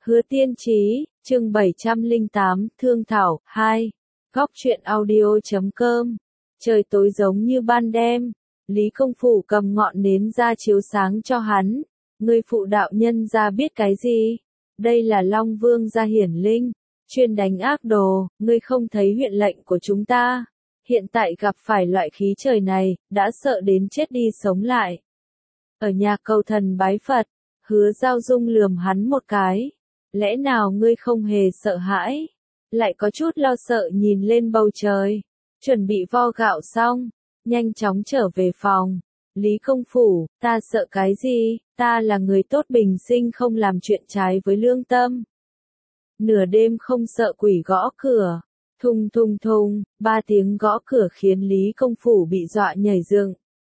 Hứa Tiên Chí, chương 708, Thương Thảo, 2. Góc truyện audio.com. Trời tối giống như ban đêm, Lý Công Phủ cầm ngọn nến ra chiếu sáng cho hắn. Ngươi phụ đạo nhân ra biết cái gì? Đây là Long Vương gia hiển linh, chuyên đánh ác đồ, ngươi không thấy huyện lệnh của chúng ta. Hiện tại gặp phải loại khí trời này, đã sợ đến chết đi sống lại. Ở nhà cầu thần bái Phật, Hứa Giao Dung lườm hắn một cái. Lẽ nào ngươi không hề sợ hãi? Lại có chút lo sợ nhìn lên bầu trời. Chuẩn bị vo gạo xong, nhanh chóng trở về phòng. Lý Công Phủ, ta sợ cái gì? Ta là người tốt bình sinh không làm chuyện trái với lương tâm. Nửa đêm không sợ quỷ gõ cửa. Thùng thùng thùng, 3 tiếng gõ cửa khiến Lý Công Phủ bị dọa nhảy dựng.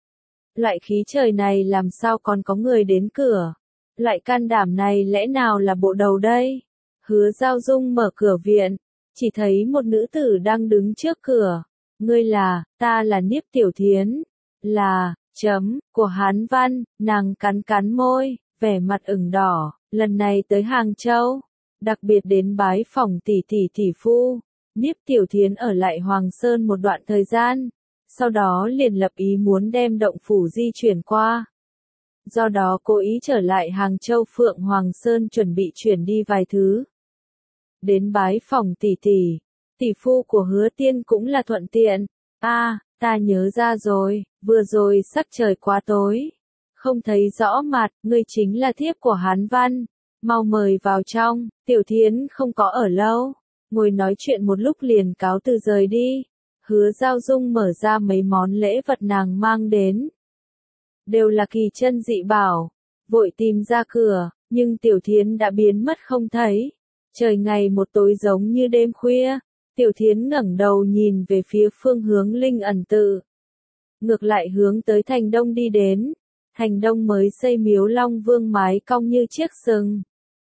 Loại khí trời này làm sao còn có người đến cửa? Loại can đảm này lẽ nào là bộ đầu đây? Hứa Giao Dung mở cửa viện, chỉ thấy một nữ tử đang đứng trước cửa. Ngươi là, ta là Niếp Tiểu Thiến. Là, của Hán Văn, nàng cắn cắn môi, vẻ mặt ửng đỏ, lần này tới Hàng Châu. Đặc biệt đến bái phỏng tỷ phu. Niếp Tiểu Thiến ở lại Hoàng Sơn một đoạn thời gian. Sau đó liền lập ý muốn đem động phủ di chuyển qua. Do đó cố ý trở lại Hàng Châu Phượng Hoàng Sơn chuẩn bị chuyển đi vài thứ. Đến bái phỏng tỷ phu của Hứa Tiên cũng là thuận tiện. Ta nhớ ra rồi, vừa rồi sắc trời quá tối. Không thấy rõ mặt, ngươi chính là thiếp của Hán Văn. Mau mời vào trong, Tiểu Thiến không có ở lâu. Ngồi nói chuyện một lúc liền cáo từ rời đi. Hứa Giao Dung mở ra mấy món lễ vật nàng mang đến. Đều là kỳ chân dị bảo, vội tìm ra cửa, nhưng Tiểu Thiến đã biến mất không thấy. Trời ngày một tối giống như đêm khuya, Tiểu Thiến ngẩng đầu nhìn về phía phương hướng Linh Ẩn Tự. Ngược lại hướng tới Thành Đông đi đến, Thành Đông mới xây miếu Long Vương mái cong như chiếc sừng.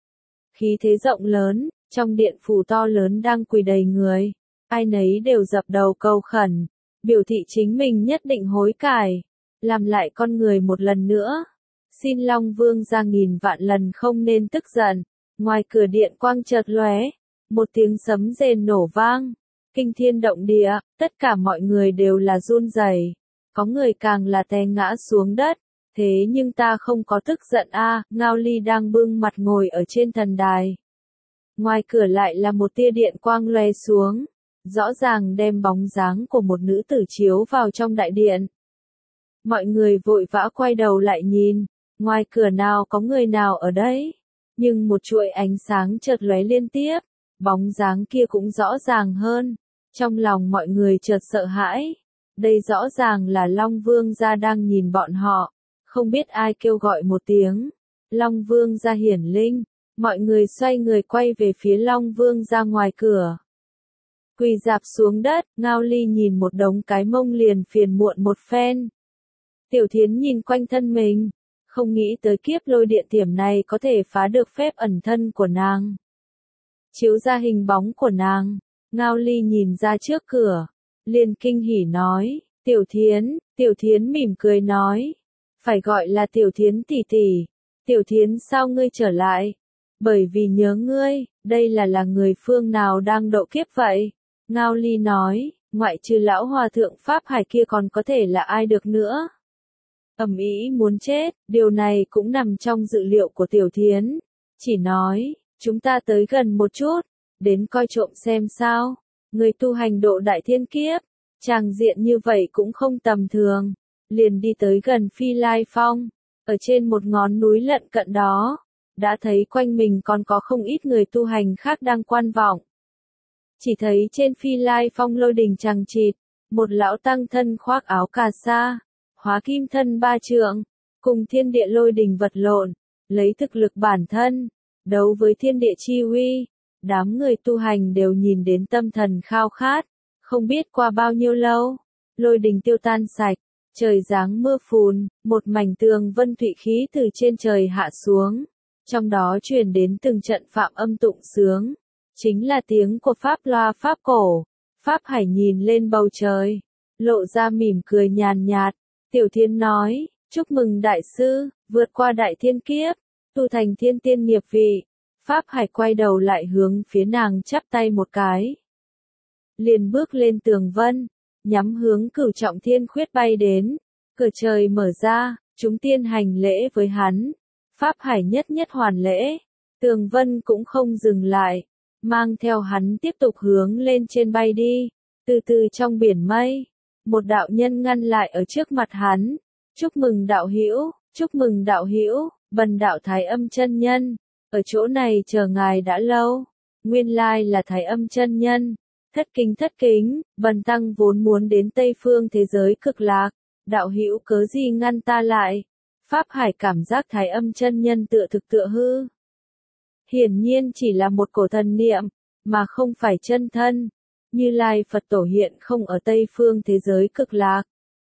Khí thế rộng lớn, trong điện phủ to lớn đang quỳ đầy người, ai nấy đều dập đầu cầu khẩn, biểu thị chính mình nhất định hối cải. Làm lại con người một lần nữa. Xin Long Vương ra nghìn vạn lần không nên tức giận. Ngoài cửa điện quang chợt lóe, một tiếng sấm rền nổ vang, kinh thiên động địa, tất cả mọi người đều là run rẩy, có người càng là té ngã xuống đất. Thế nhưng ta không có tức giận Ngao Ly đang bưng mặt ngồi ở trên thần đài. Ngoài cửa lại là một tia điện quang lóe xuống, rõ ràng đem bóng dáng của một nữ tử chiếu vào trong đại điện. Mọi người vội vã quay đầu lại nhìn, ngoài cửa nào có người nào ở đấy, nhưng một chuỗi ánh sáng chợt lóe liên tiếp, bóng dáng kia cũng rõ ràng hơn, trong lòng mọi người chợt sợ hãi, đây rõ ràng là Long Vương gia đang nhìn bọn họ, không biết ai kêu gọi một tiếng, Long Vương gia hiển linh, mọi người xoay người quay về phía Long Vương gia ngoài cửa. Quỳ rạp xuống đất, Ngao Ly nhìn một đống cái mông liền phiền muộn một phen. Tiểu Thiến nhìn quanh thân mình, không nghĩ tới kiếp lôi điện tiềm này có thể phá được phép ẩn thân của nàng. Chiếu ra hình bóng của nàng, Ngao Ly nhìn ra trước cửa, liền kinh hỉ nói, Tiểu Thiến mỉm cười nói, phải gọi là Tiểu Thiến tỷ tỷ. Tiểu Thiến sao ngươi trở lại? Bởi vì nhớ ngươi, đây là người phương nào đang độ kiếp vậy? Ngao Ly nói, ngoại trừ lão hòa thượng Pháp Hải kia còn có thể là ai được nữa? Ầm ĩ muốn chết, điều này cũng nằm trong dự liệu của Tiểu Thiến. Chỉ nói, chúng ta tới gần một chút, đến coi trộm xem sao. Người tu hành độ đại thiên kiếp, tràng diện như vậy cũng không tầm thường. Liền đi tới gần Phi Lai Phong, ở trên một ngọn núi lận cận đó, đã thấy quanh mình còn có không ít người tu hành khác đang quan vọng. Chỉ thấy trên Phi Lai Phong lôi đình chằng chịt, một lão tăng thân khoác áo cà sa, hóa kim thân 3 trượng, cùng thiên địa lôi đình vật lộn, lấy thực lực bản thân, đấu với thiên địa chi uy. Đám người tu hành đều nhìn đến tâm thần khao khát, không biết qua bao nhiêu lâu, lôi đình tiêu tan sạch, trời giáng mưa phùn, một mảnh tường vân thụy khí từ trên trời hạ xuống, trong đó truyền đến từng trận phạm âm tụng sướng, chính là tiếng của pháp loa pháp cổ. Pháp Hải nhìn lên bầu trời, lộ ra mỉm cười nhàn nhạt. Tiểu Thiến nói, chúc mừng đại sư, vượt qua đại thiên kiếp, tu thành thiên tiên nghiệp vị. Pháp Hải quay đầu lại hướng phía nàng chắp tay một cái. Liền bước lên tường vân, nhắm hướng Cửu Trọng Thiên Khuyết bay đến. Cửa trời mở ra, chúng tiên hành lễ với hắn. Pháp Hải nhất nhất hoàn lễ. Tường vân cũng không dừng lại, mang theo hắn tiếp tục hướng lên trên bay đi. Từ từ trong biển mây, một đạo nhân ngăn lại ở trước mặt hắn. Chúc mừng đạo hữu, chúc mừng đạo hữu, Bần đạo Thái Âm chân nhân, ở chỗ này chờ ngài đã lâu. Nguyên lai là Thái Âm chân nhân. Thất kính, bần tăng vốn muốn đến Tây phương thế giới cực lạc, đạo hữu cớ gì ngăn ta lại? Pháp Hải cảm giác Thái Âm chân nhân tựa thực tựa hư. Hiển nhiên chỉ là một cổ thần niệm, mà không phải chân thân. Như Lai Phật Tổ hiện không ở Tây phương thế giới cực lạc,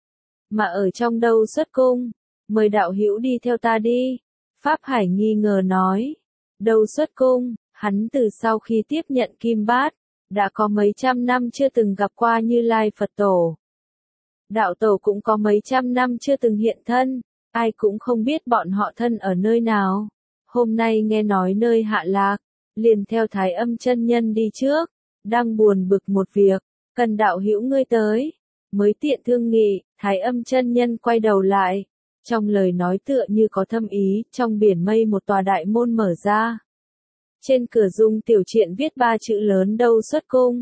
mà ở trong đâu xuất cung. Mời đạo hữu đi theo ta đi. Pháp Hải nghi ngờ nói. Đâu xuất cung, hắn từ sau khi tiếp nhận Kim Bát, đã có mấy trăm năm chưa từng gặp qua Như Lai Phật Tổ. Đạo Tổ cũng có mấy trăm năm chưa từng hiện thân, ai cũng không biết bọn họ thân ở nơi nào. Hôm nay nghe nói nơi hạ lạc, liền theo Thái Âm chân nhân đi trước, đang buồn bực một việc, cần đạo hữu ngươi tới, mới tiện thương nghị. Thái Âm chân nhân quay đầu lại, trong lời nói tựa như có thâm ý. Trong biển mây một tòa đại môn mở ra. Trên cửa dung tiểu triện viết 3 chữ lớn đâu xuất cung.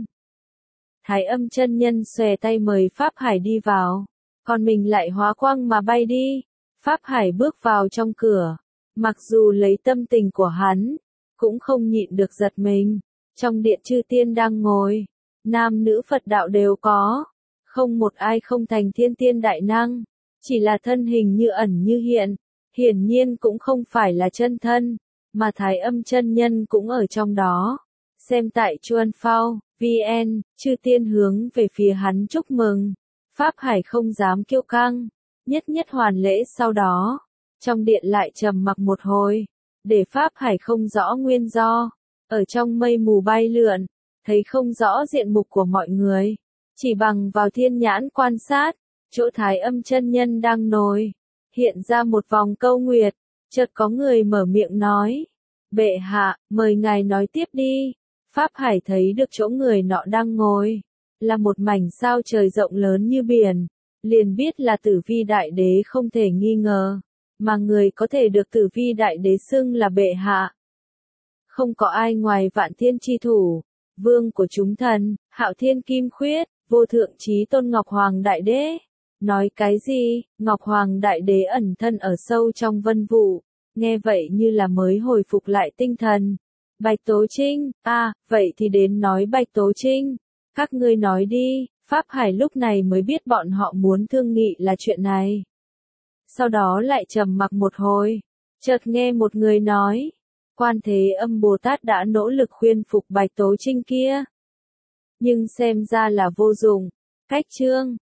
Thái Âm chân nhân xòe tay mời Pháp Hải đi vào, còn mình lại hóa quang mà bay đi. Pháp Hải bước vào trong cửa, mặc dù lấy tâm tình của hắn, cũng không nhịn được giật mình. Trong điện chư tiên đang ngồi, nam nữ Phật đạo đều có, không một ai không thành thiên tiên đại năng, chỉ là thân hình như ẩn như hiện, hiển nhiên cũng không phải là chân thân, mà Thái Âm chân nhân cũng ở trong đó. Xem tại Chuan Phao, VN, chư tiên hướng về phía hắn chúc mừng. Pháp Hải không dám kiêu căng, nhất nhất hoàn lễ. Sau đó, trong điện lại trầm mặc một hồi, để Pháp Hải không rõ nguyên do. Ở trong mây mù bay lượn, thấy không rõ diện mục của mọi người, chỉ bằng vào thiên nhãn quan sát, chỗ Thái Âm chân nhân đang ngồi, hiện ra một vòng câu nguyệt. Chợt có người mở miệng nói, bệ hạ, mời ngài nói tiếp đi. Pháp Hải thấy được chỗ người nọ đang ngồi, là một mảnh sao trời rộng lớn như biển, liền biết là Tử Vi Đại Đế không thể nghi ngờ, mà người có thể được Tử Vi Đại Đế xưng là bệ hạ. Không có ai ngoài Vạn Thiên chi thủ, vương của chúng thần, Hạo Thiên Kim Khuyết, vô thượng chí tôn Ngọc Hoàng Đại Đế. Nói cái gì? Ngọc Hoàng Đại Đế ẩn thân ở sâu trong vân vụ, nghe vậy như là mới hồi phục lại tinh thần. Bạch Tố Trinh, vậy thì đến nói Bạch Tố Trinh. Các ngươi nói đi. Pháp Hải lúc này mới biết bọn họ muốn thương nghị là chuyện này. Sau đó lại trầm mặc một hồi, chợt nghe một người nói, Quan Thế Âm Bồ Tát đã nỗ lực khuyên phục Bạch Tố Trinh kia, nhưng xem ra là vô dụng. Cách chương